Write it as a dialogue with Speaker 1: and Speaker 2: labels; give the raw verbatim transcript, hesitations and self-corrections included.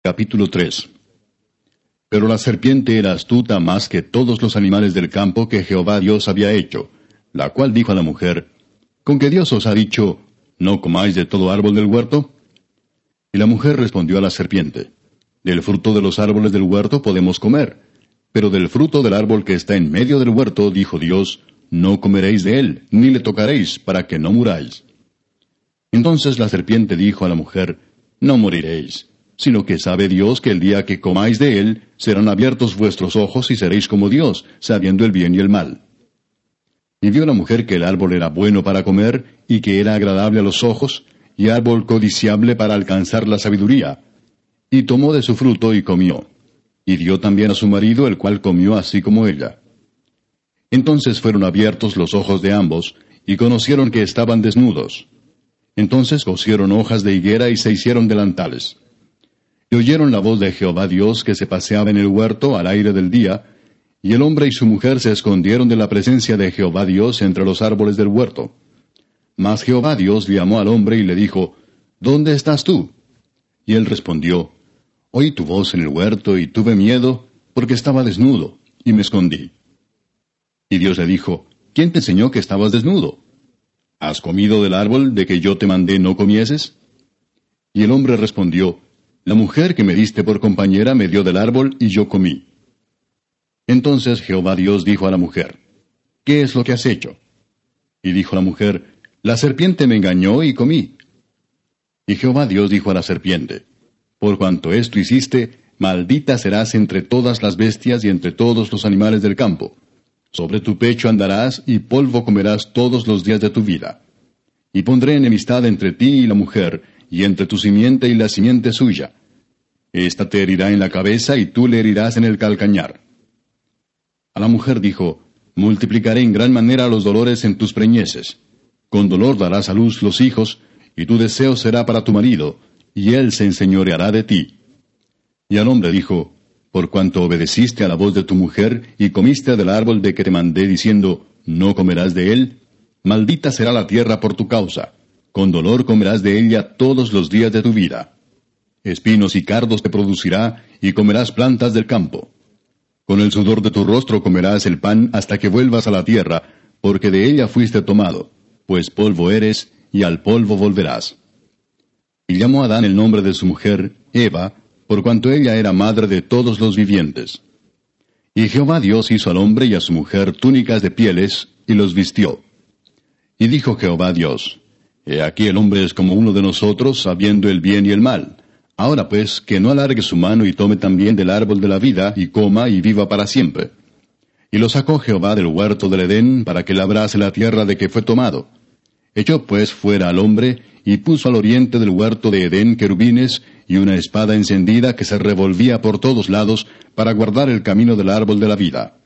Speaker 1: Capítulo tres. Pero la serpiente era astuta más que todos los animales del campo que Jehová Dios había hecho, la cual dijo a la mujer, ¿con que Dios os ha dicho, no comáis de todo árbol del huerto? Y la mujer respondió a la serpiente, del fruto de los árboles del huerto podemos comer, pero del fruto del árbol que está en medio del huerto, dijo Dios, no comeréis de él, ni le tocaréis, para que no muráis. Entonces la serpiente dijo a la mujer, no moriréis, sino que sabe Dios que el día que comáis de él, serán abiertos vuestros ojos y seréis como Dios, sabiendo el bien y el mal. Y vio la mujer que el árbol era bueno para comer, y que era agradable a los ojos, y árbol codiciable para alcanzar la sabiduría. Y tomó de su fruto y comió. Y dio también a su marido, el cual comió así como ella. Entonces fueron abiertos los ojos de ambos, y conocieron que estaban desnudos. Entonces cosieron hojas de higuera y se hicieron delantales. Y oyeron la voz de Jehová Dios que se paseaba en el huerto al aire del día, y el hombre y su mujer se escondieron de la presencia de Jehová Dios entre los árboles del huerto. Mas Jehová Dios llamó al hombre y le dijo, ¿dónde estás tú? Y él respondió, oí tu voz en el huerto y tuve miedo, porque estaba desnudo, y me escondí. Y Dios le dijo, ¿quién te enseñó que estabas desnudo? ¿Has comido del árbol de que yo te mandé no comieses? Y el hombre respondió, la mujer que me diste por compañera me dio del árbol y yo comí. Entonces Jehová Dios dijo a la mujer, ¿qué es lo que has hecho? Y dijo la mujer, la serpiente me engañó y comí. Y Jehová Dios dijo a la serpiente, por cuanto esto hiciste, maldita serás entre todas las bestias y entre todos los animales del campo. Sobre tu pecho andarás y polvo comerás todos los días de tu vida. Y pondré enemistad entre ti y la mujer, y entre tu simiente y la simiente suya. Esta te herirá en la cabeza y tú le herirás en el calcañar. A la mujer dijo, multiplicaré en gran manera los dolores en tus preñeces. Con dolor darás a luz los hijos, y tu deseo será para tu marido, y él se enseñoreará de ti. Y al hombre dijo, por cuanto obedeciste a la voz de tu mujer, y comiste del árbol de que te mandé diciendo, no comerás de él, maldita será la tierra por tu causa, con dolor comerás de ella todos los días de tu vida. Espinos y cardos te producirá, y comerás plantas del campo. Con el sudor de tu rostro comerás el pan hasta que vuelvas a la tierra, porque de ella fuiste tomado, pues polvo eres, y al polvo volverás. Y llamó Adán el nombre de su mujer, Eva, por cuanto ella era madre de todos los vivientes. Y Jehová Dios hizo al hombre y a su mujer túnicas de pieles, y los vistió. Y dijo Jehová Dios, He aquí el hombre es como uno de nosotros, sabiendo el bien y el mal. Ahora pues, que no alargue su mano y tome también del árbol de la vida, y coma y viva para siempre. Y lo sacó Jehová del huerto del Edén, para que labrase la tierra de que fue tomado. Echó pues fuera al hombre, y puso al oriente del huerto de Edén querubines, y una espada encendida que se revolvía por todos lados, para guardar el camino del árbol de la vida.